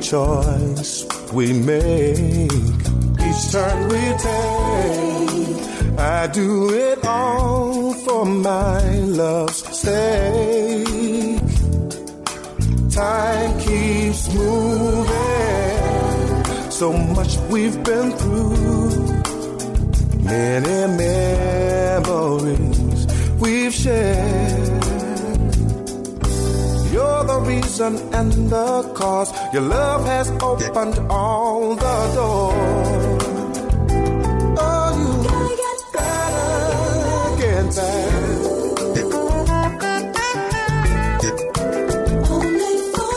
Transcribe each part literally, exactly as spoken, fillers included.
choice we make, each turn we take, I do it all for my love's sake. Time keeps moving, so much we've been through, many memories we've shared. You're the reason and the cause. Your love has opened all the doors. Oh, you gotta get better, get back. Only for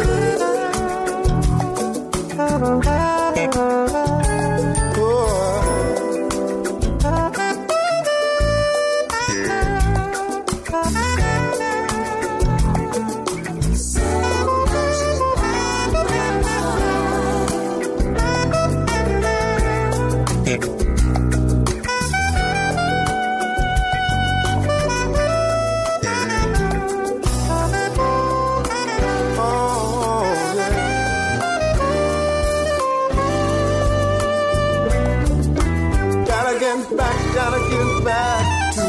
gotta get back to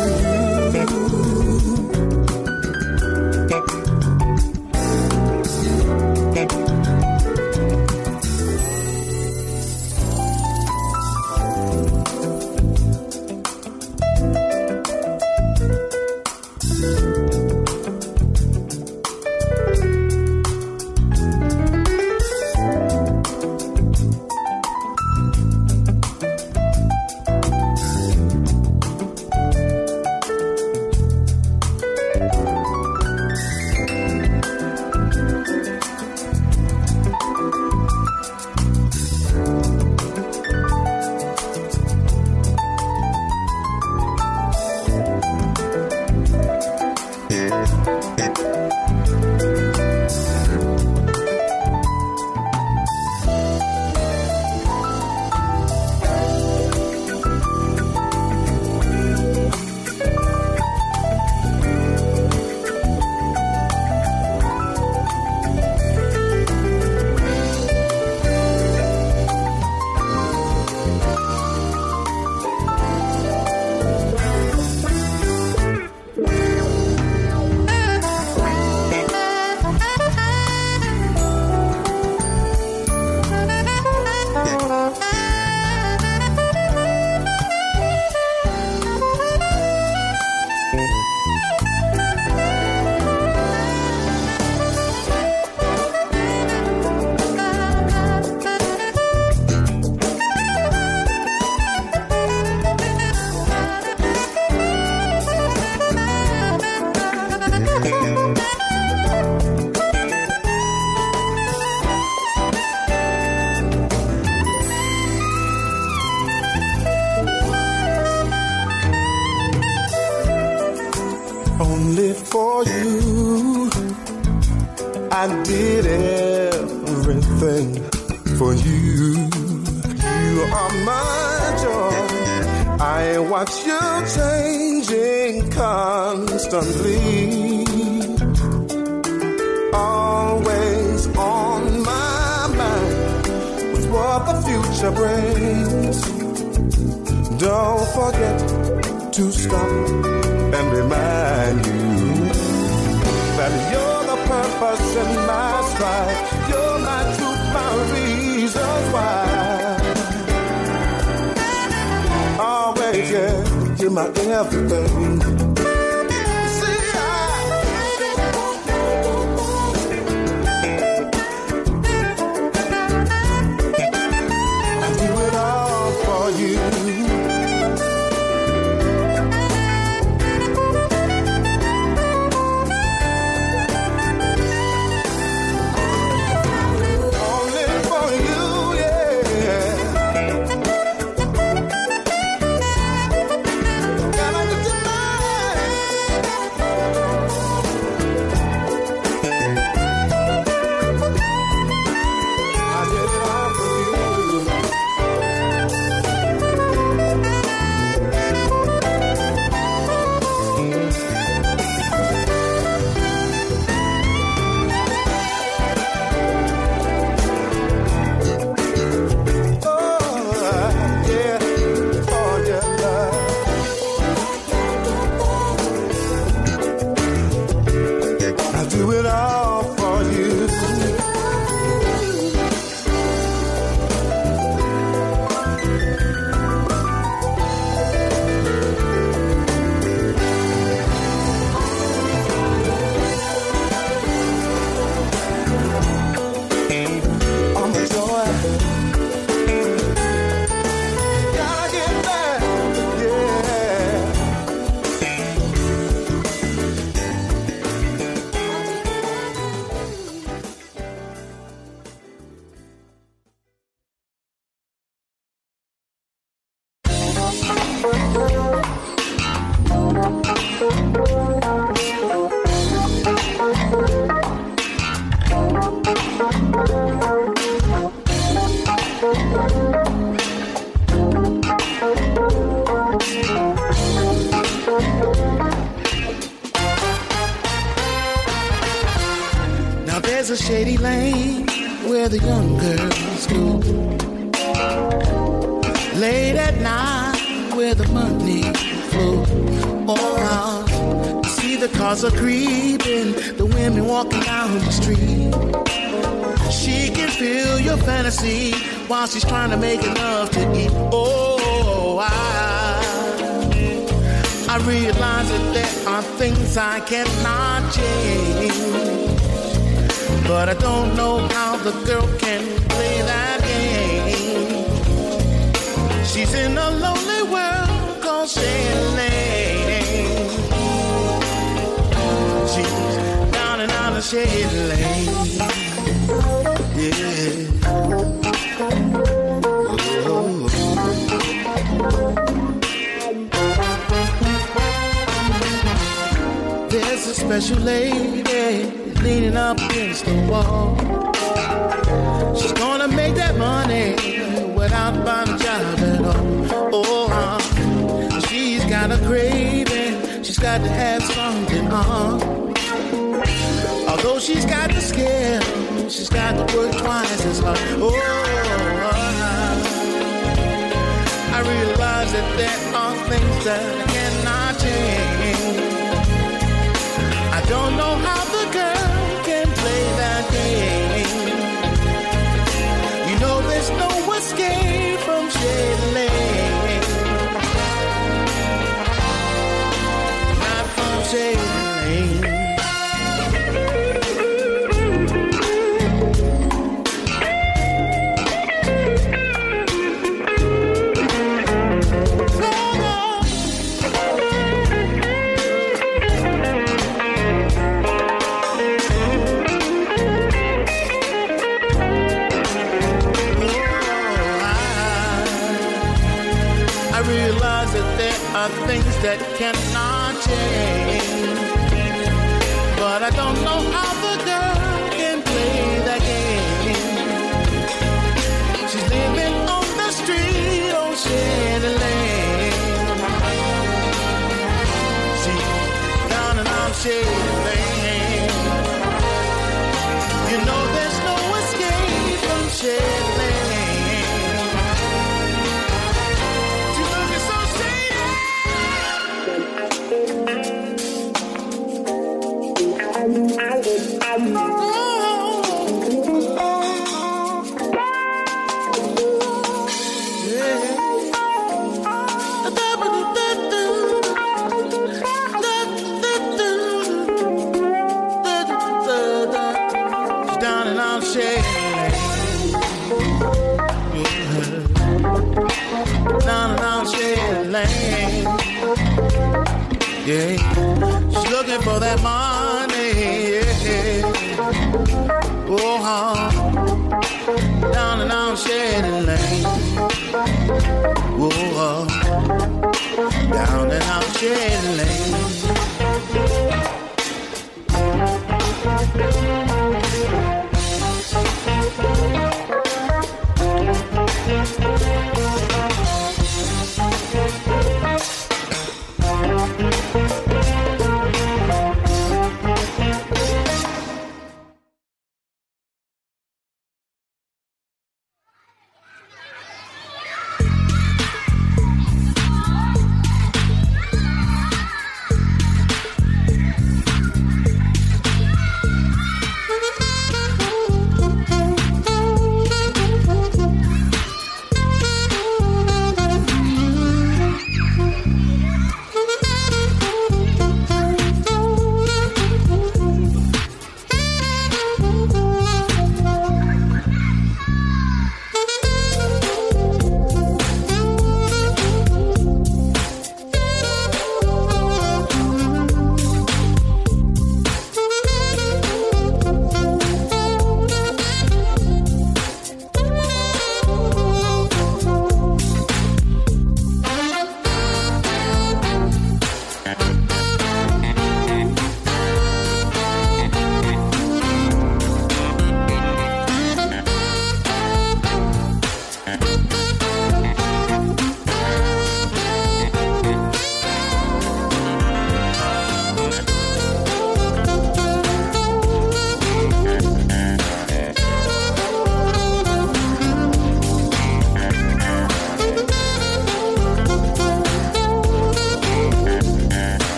only for you. I did everything for you. You are my joy. I watch you changing constantly. Always on my mind with what the future brings. Don't forget to stop and remind you that you're the purpose in my strife. You're my truth, my reasons why. Always, yeah, you're my everything. the young girls go. Late at night where the money flows. All around, see the cars are creeping, the women walking down the street. She can feel your fantasy while she's trying to make enough to eat. Oh, I, I realize that there are things I cannot change, but I don't know how the girl can play that game. She's in a lonely world called Shady Lane. She's down and out of Shady Lane. Yeah. Oh. There's a special lady leaning up against the wall. She's gonna make that money without buying a job at all. Oh, uh, she's got a craving. She's got to have something on. Although she's got the skill, she's got to work twice as hard. Oh, I realize that there are things that I cannot change. I don't know how the girl can play that game. You know there's no escape from Shady Lane. Not from Shady Lane. Things that cannot change, but I don't know how the girl can play that game. She's living on the street on Shady Lane. She's down and out Shady Lane. You know there's no escape from Shady Lane. Yeah, she's looking for that money. Yeah. Oh, uh, down and down Shady Lane. Oh, uh, down and out Shady Lane.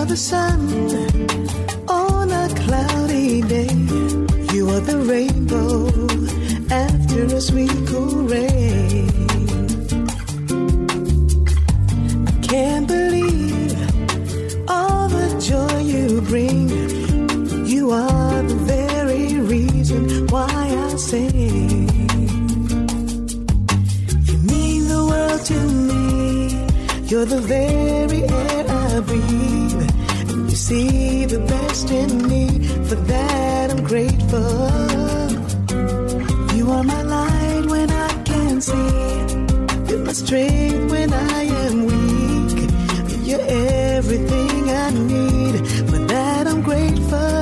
are the sun on a cloudy day. You are the rainbow after a sweet cool rain. I can't believe all the joy you bring. You are the very reason why I sing. You mean the world to me. You're the very air I breathe. And you see the best in me. For that I'm grateful. You are my light when I can't see. You're my strength when I am weak. You're everything I need. For that I'm grateful.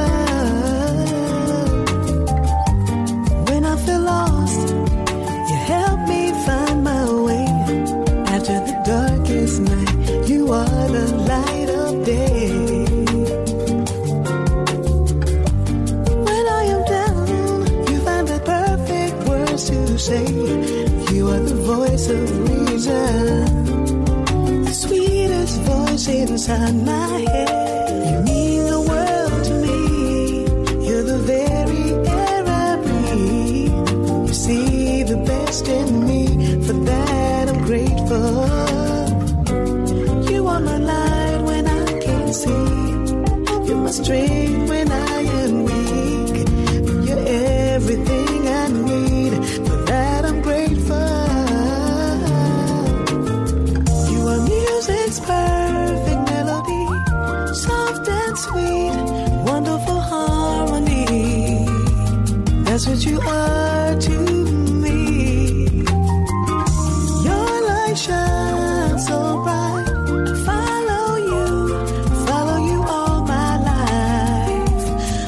When I feel lost, you help me find my way. After the darkest night, you are the light of day. When I am down, you find the perfect words to say. You are the voice of reason, the sweetest voice inside my head. You mean the world to me. You're the very air I breathe. You see the best in me. For that I'm grateful. You are my light when I can't see. You're my strength when I am weak. You're everything I need. For that I'm grateful. You are music's perfect melody, soft and sweet, wonderful harmony. That's what you are to me. Your light shines so bright. I follow you, follow you all my life.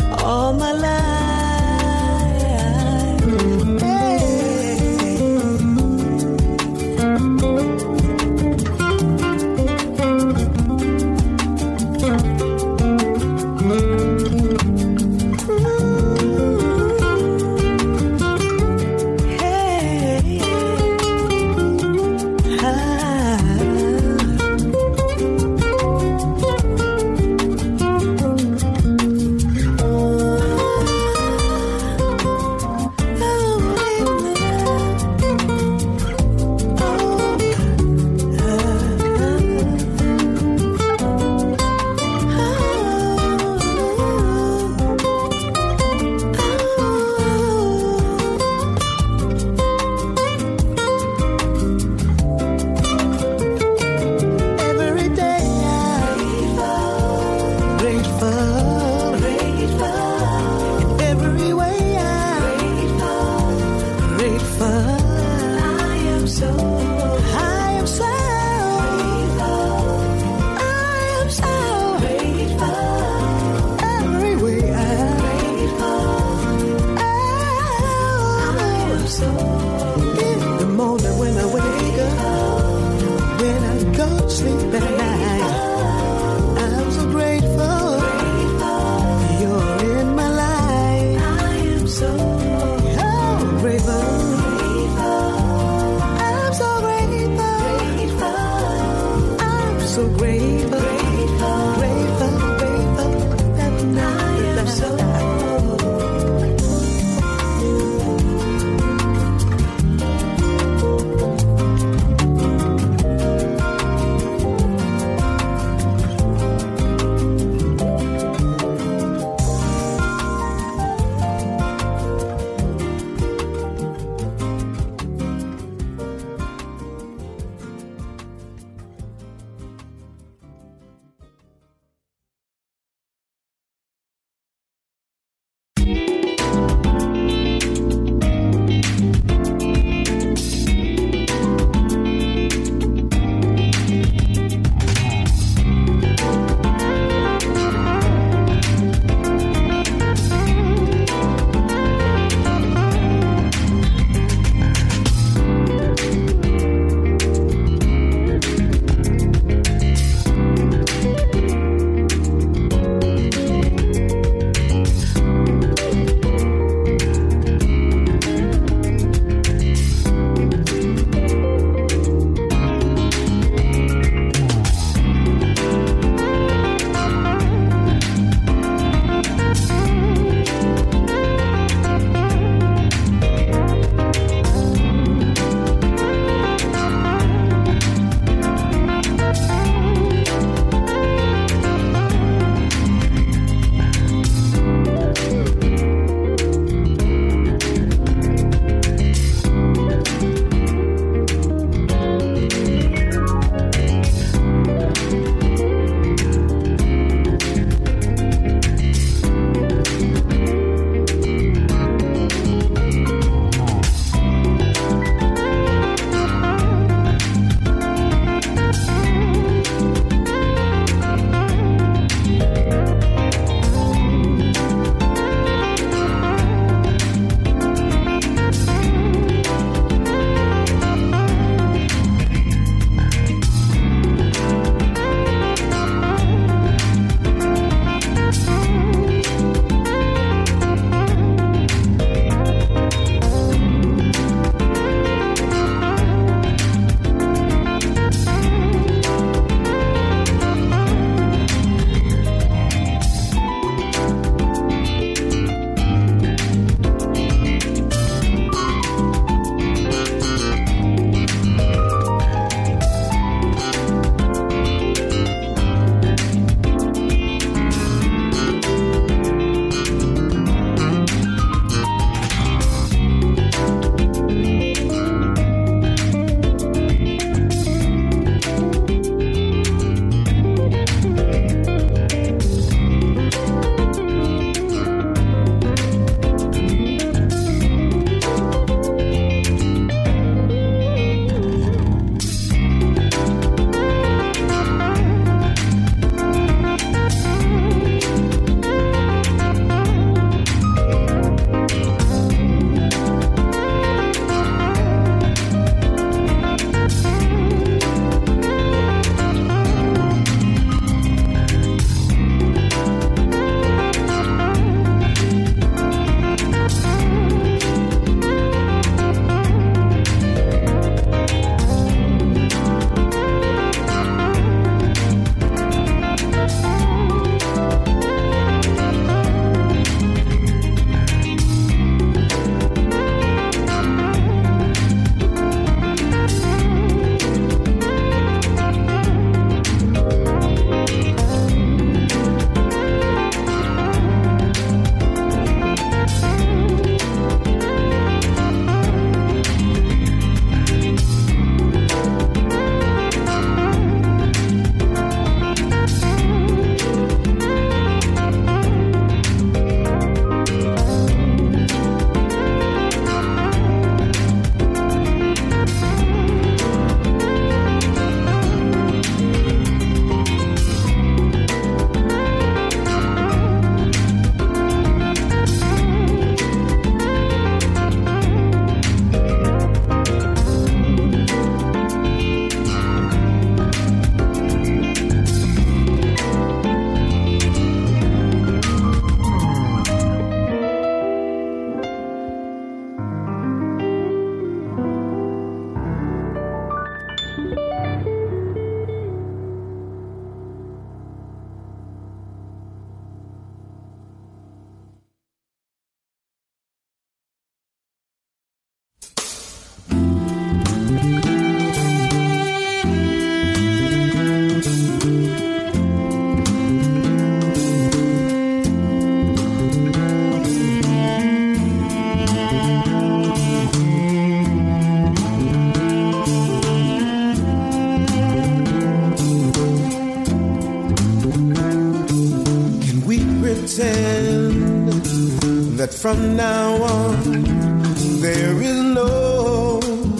from now on, there is no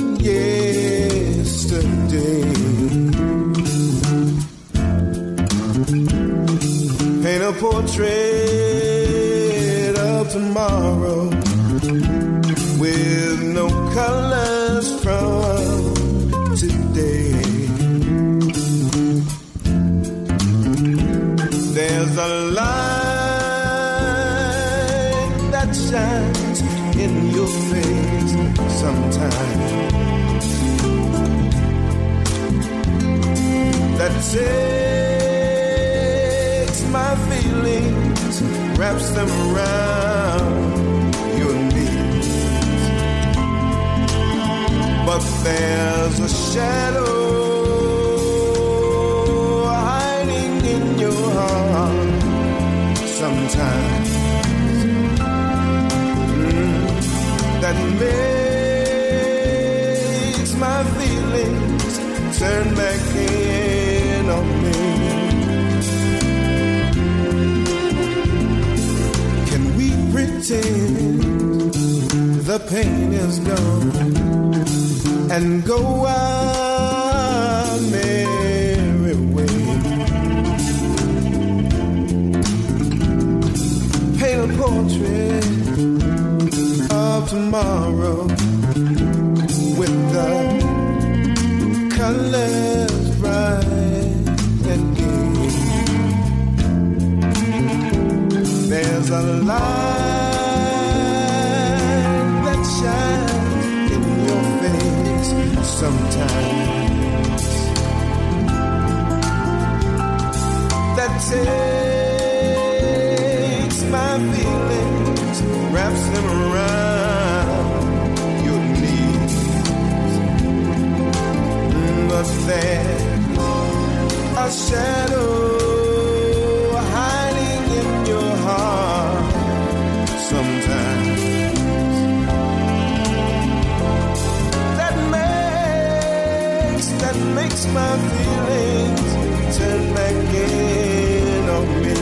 yesterday. Paint a portrait of tomorrow with no colors from today. There's a light that shines in your face sometimes, that takes my feelings, wraps them around your knees. But there's a shadow hiding in your heart sometimes, mm, that makes my feelings turn back in on me. Can we pretend the pain is gone and go our merry way? Paint a portrait of tomorrow with the colors bright and gay. There's a light that shines in your face sometimes, that takes my feelings, wraps them around your knees. But there's a shadow hiding in your heart sometimes, that makes, that makes my feelings turn back in on me.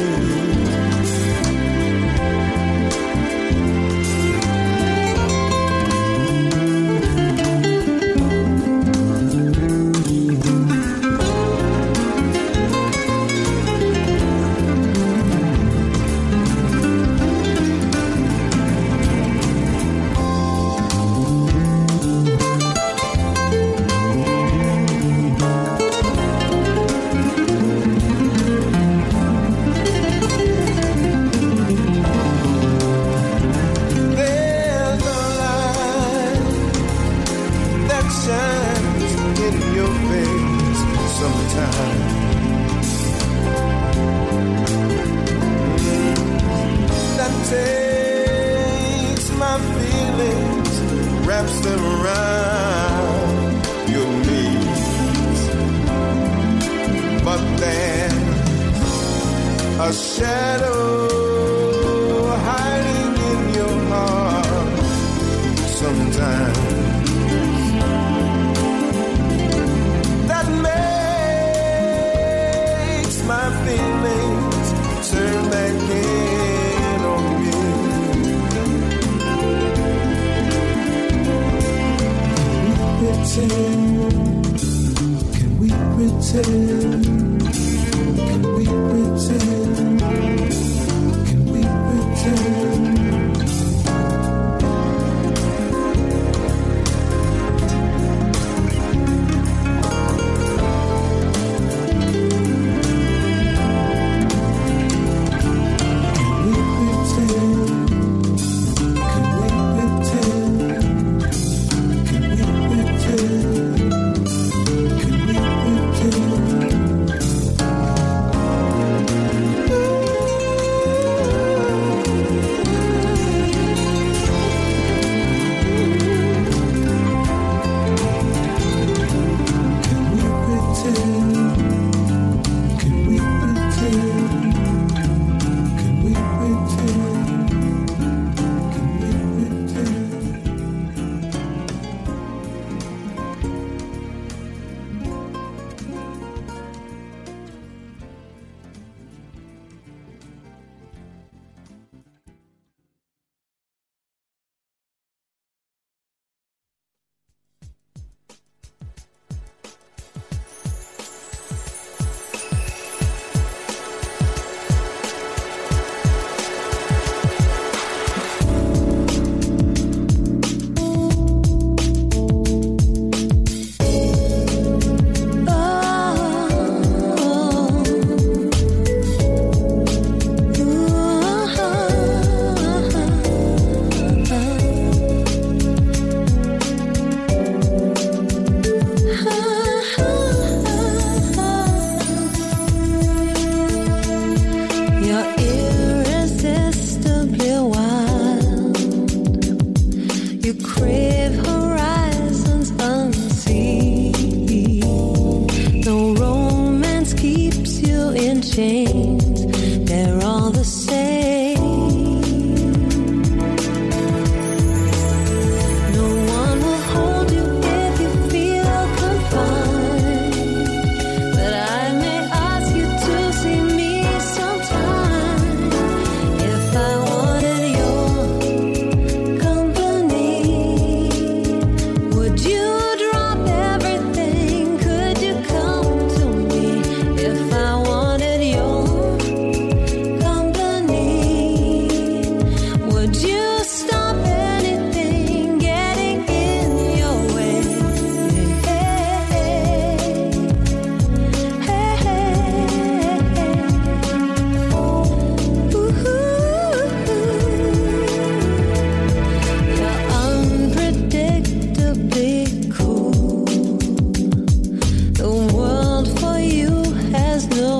cool. The world for you has no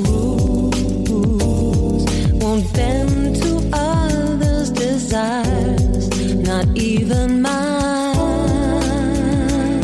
rules. Won't bend to others' desires, not even mine.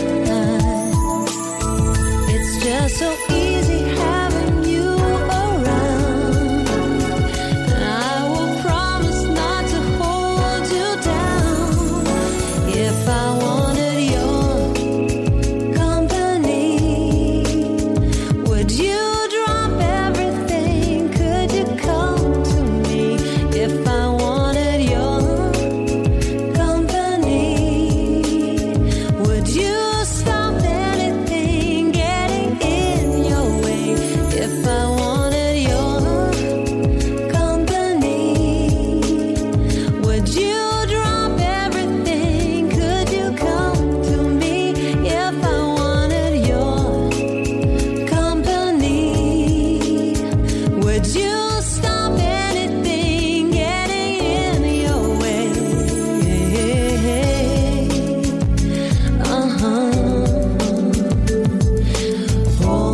It's just so easy having you around, and I will promise not to hold you down. If I wanted your company, would you drop everything? Could you come to me? If I wanted your company, would you stop anything getting in your way? If I wanted your company, would you drop everything? Could you come to me? If I wanted your company, would you stop anything getting in your way? Uh-huh. Oh, oh,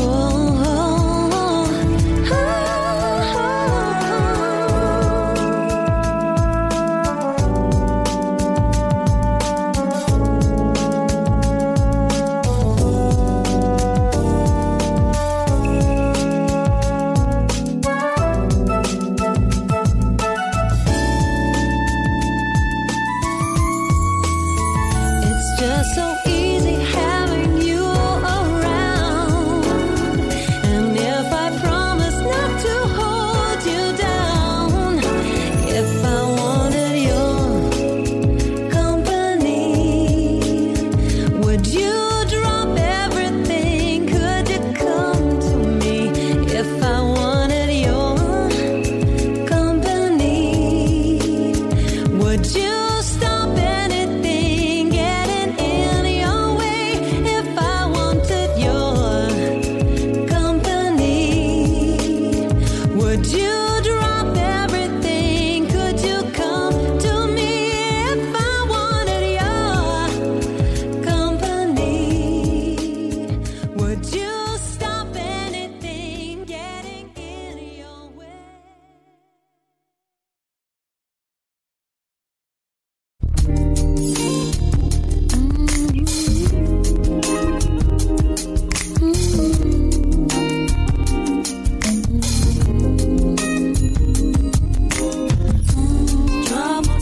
It's just so easy having you around, and if I promise not to hold you down, if I wanted your company, would you drop everything? Could you come to me? If I wanted your company, would you stop anything getting in your way? If I wanted your company, would you drop everything? Could you come to me? If I wanted your company, would you stop anything getting in your way? Trouble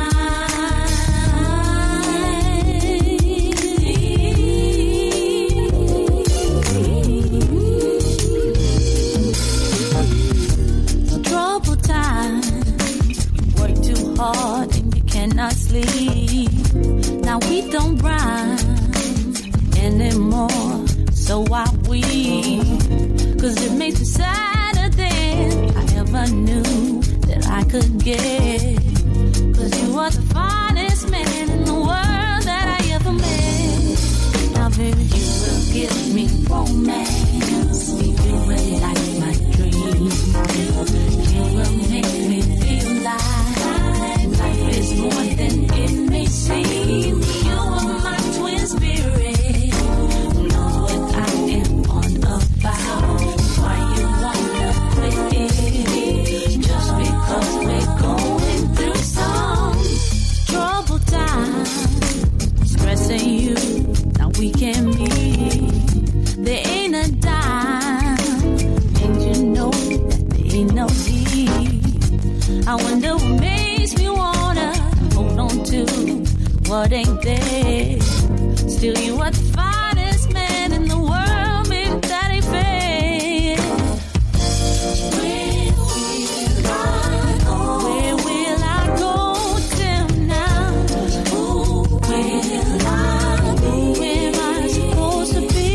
time. Trouble time. Work too hard and you cannot sleep. Now we don't rhyme anymore, so why we? Cause it makes me sadder than I ever knew that I could get. Cause you are the finest man in the world that I ever met. Now baby, you will give me romance, you will like my dreams. You will make me feel like life is more than it may seem. You are my twin spirit, know what I am on about. Why you wanna quit it? Just because we're going through some trouble time. Stressing you, now we can meet. There ain't a dime, and you know that there ain't no need. I wonder what makes me wanna hold on to what ain't there. Still, you are the finest man in the world, maybe that ain't fair. Where will I go? Where will I go? Tell me now. Who will I be? Who am I supposed to be?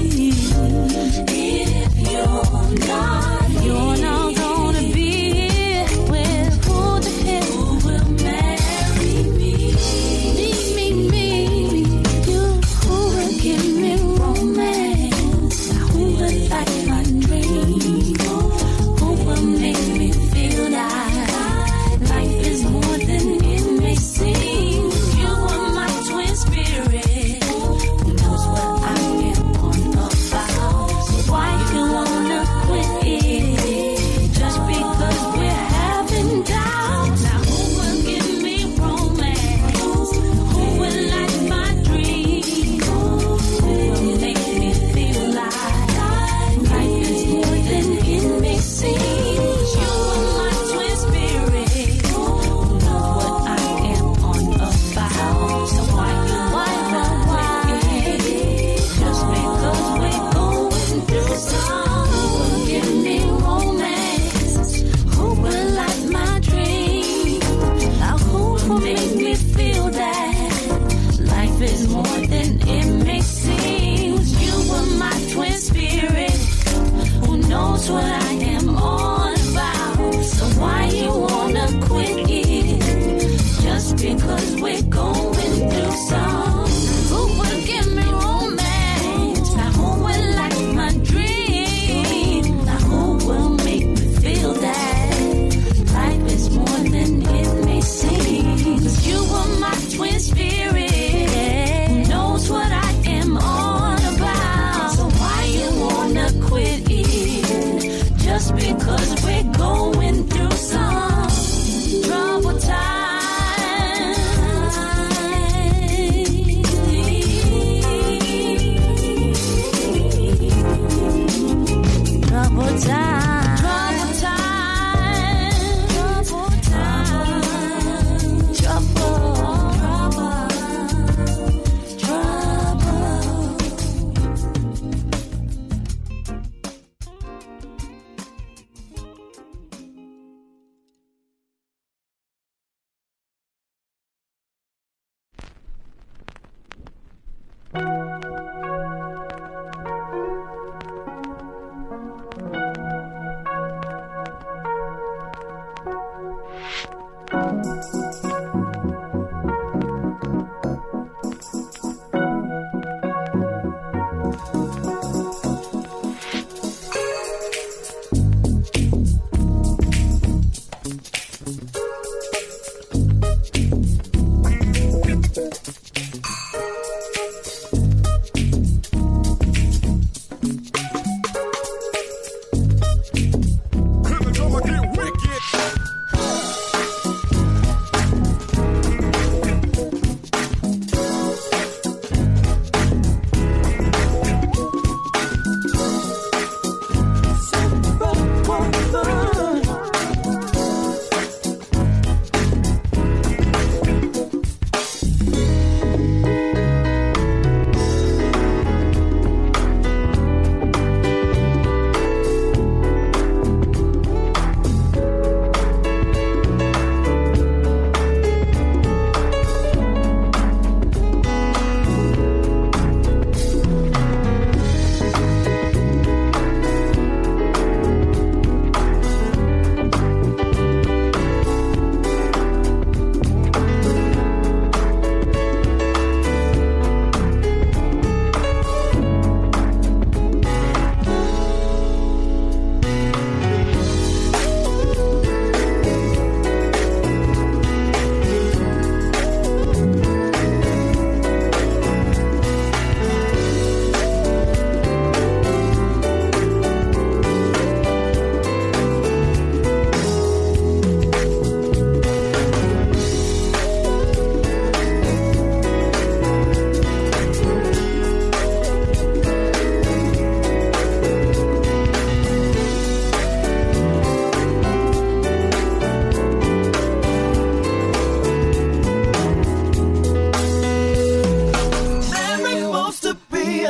If you're not, you're not gonna be here. Well, who the hell who will marry me? Me, me, me, you. Who will give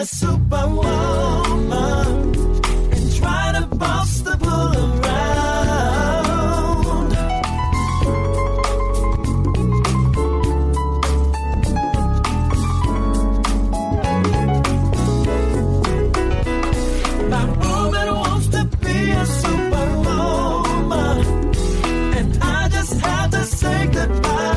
a superwoman and try to boss the bull around. My woman wants to be a superwoman, and I just have to say goodbye.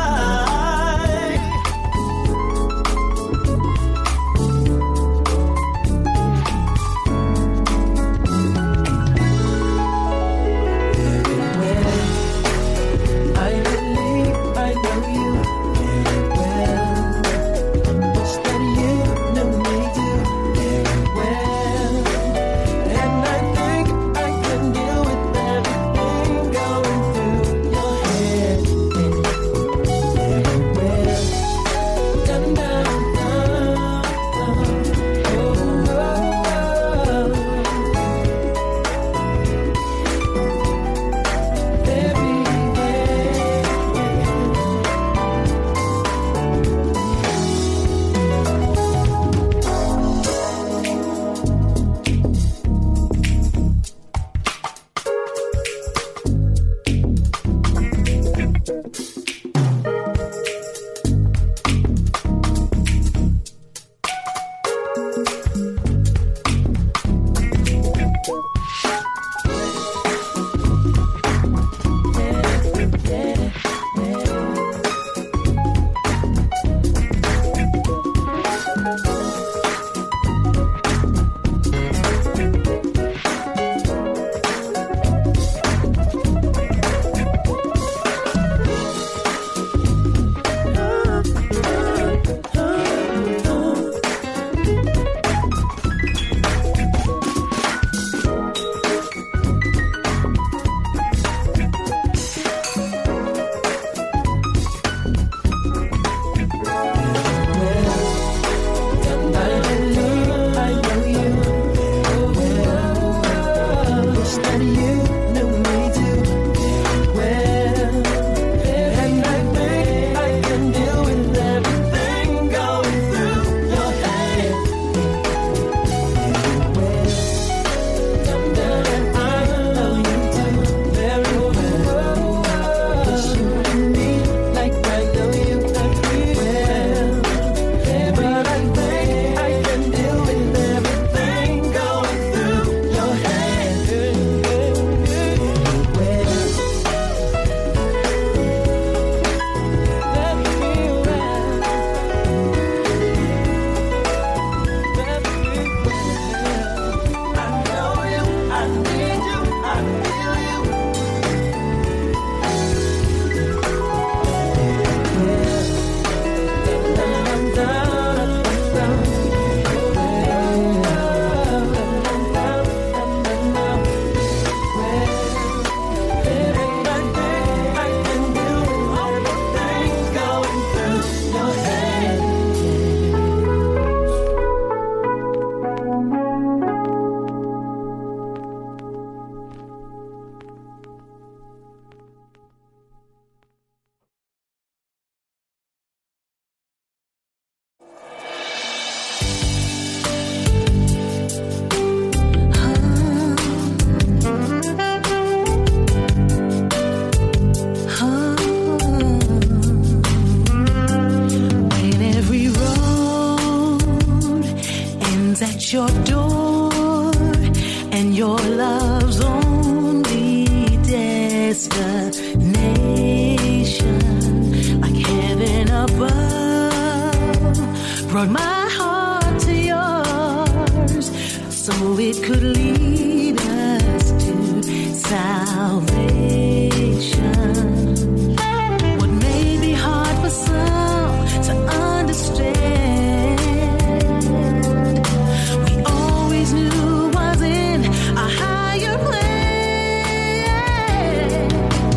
Your door and your love's only destination, like heaven above, brought my heart to yours, so it could lead us to salvation. What may be hard for some to understand, knew was in a higher plan.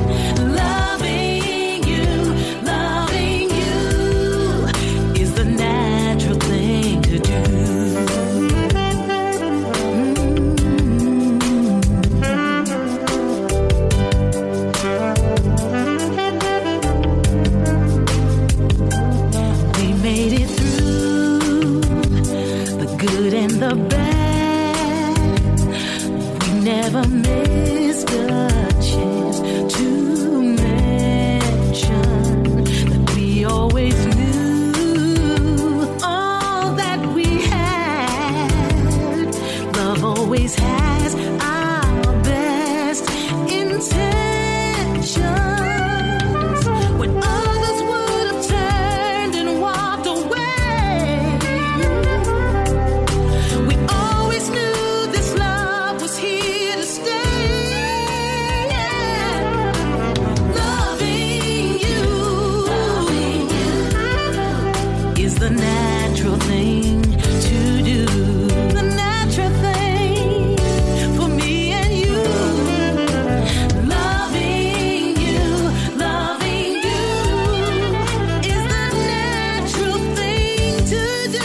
Loving you, loving you is the natural thing to do. Mm-hmm. We good and the bad. We never missed a chance to mention that we always knew all that we had. Love always has our best intentions. When others would have turned and walked away, we always knew this love was here to stay. Loving you, loving you is the natural thing to do. The natural thing for me and you. Loving you, loving you is the natural thing to do.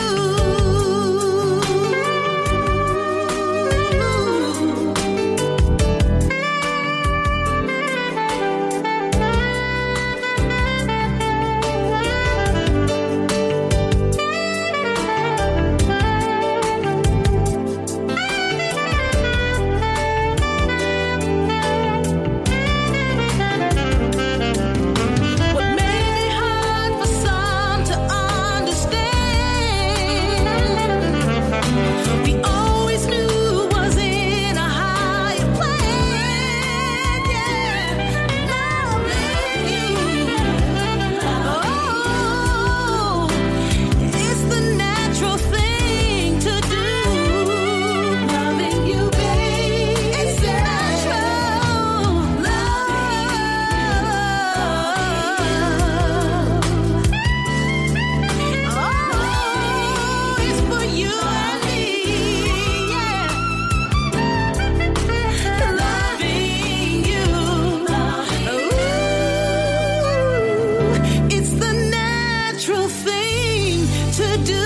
What made it hard for some to understand, we always knew was in a higher plan. Yeah, loving you, oh, it's the natural thing to do. Loving you, babe, it's natural. Love, oh, it's for you and me. Yeah, loving you, ooh, it's the natural thing to do.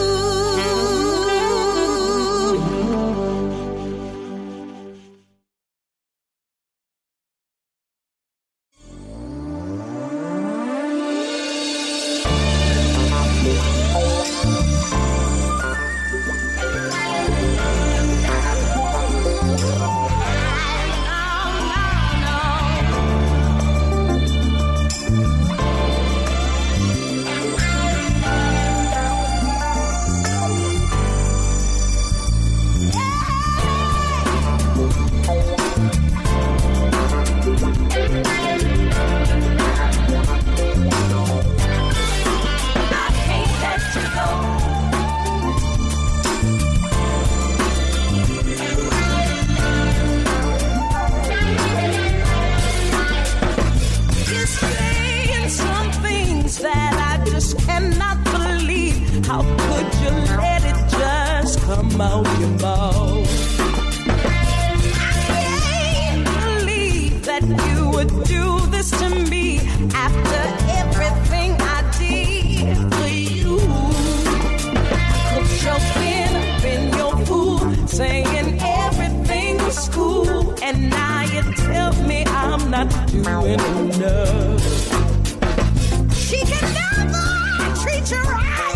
I can't let you go. You're saying some things that I just cannot believe. How could you let it just come out your mouth? I can't believe that you would do this to me after everything I did for you. Cause you've been, been your fool, saying everything was cool, and now you tell me I'm not doing enough. She can never treat you right.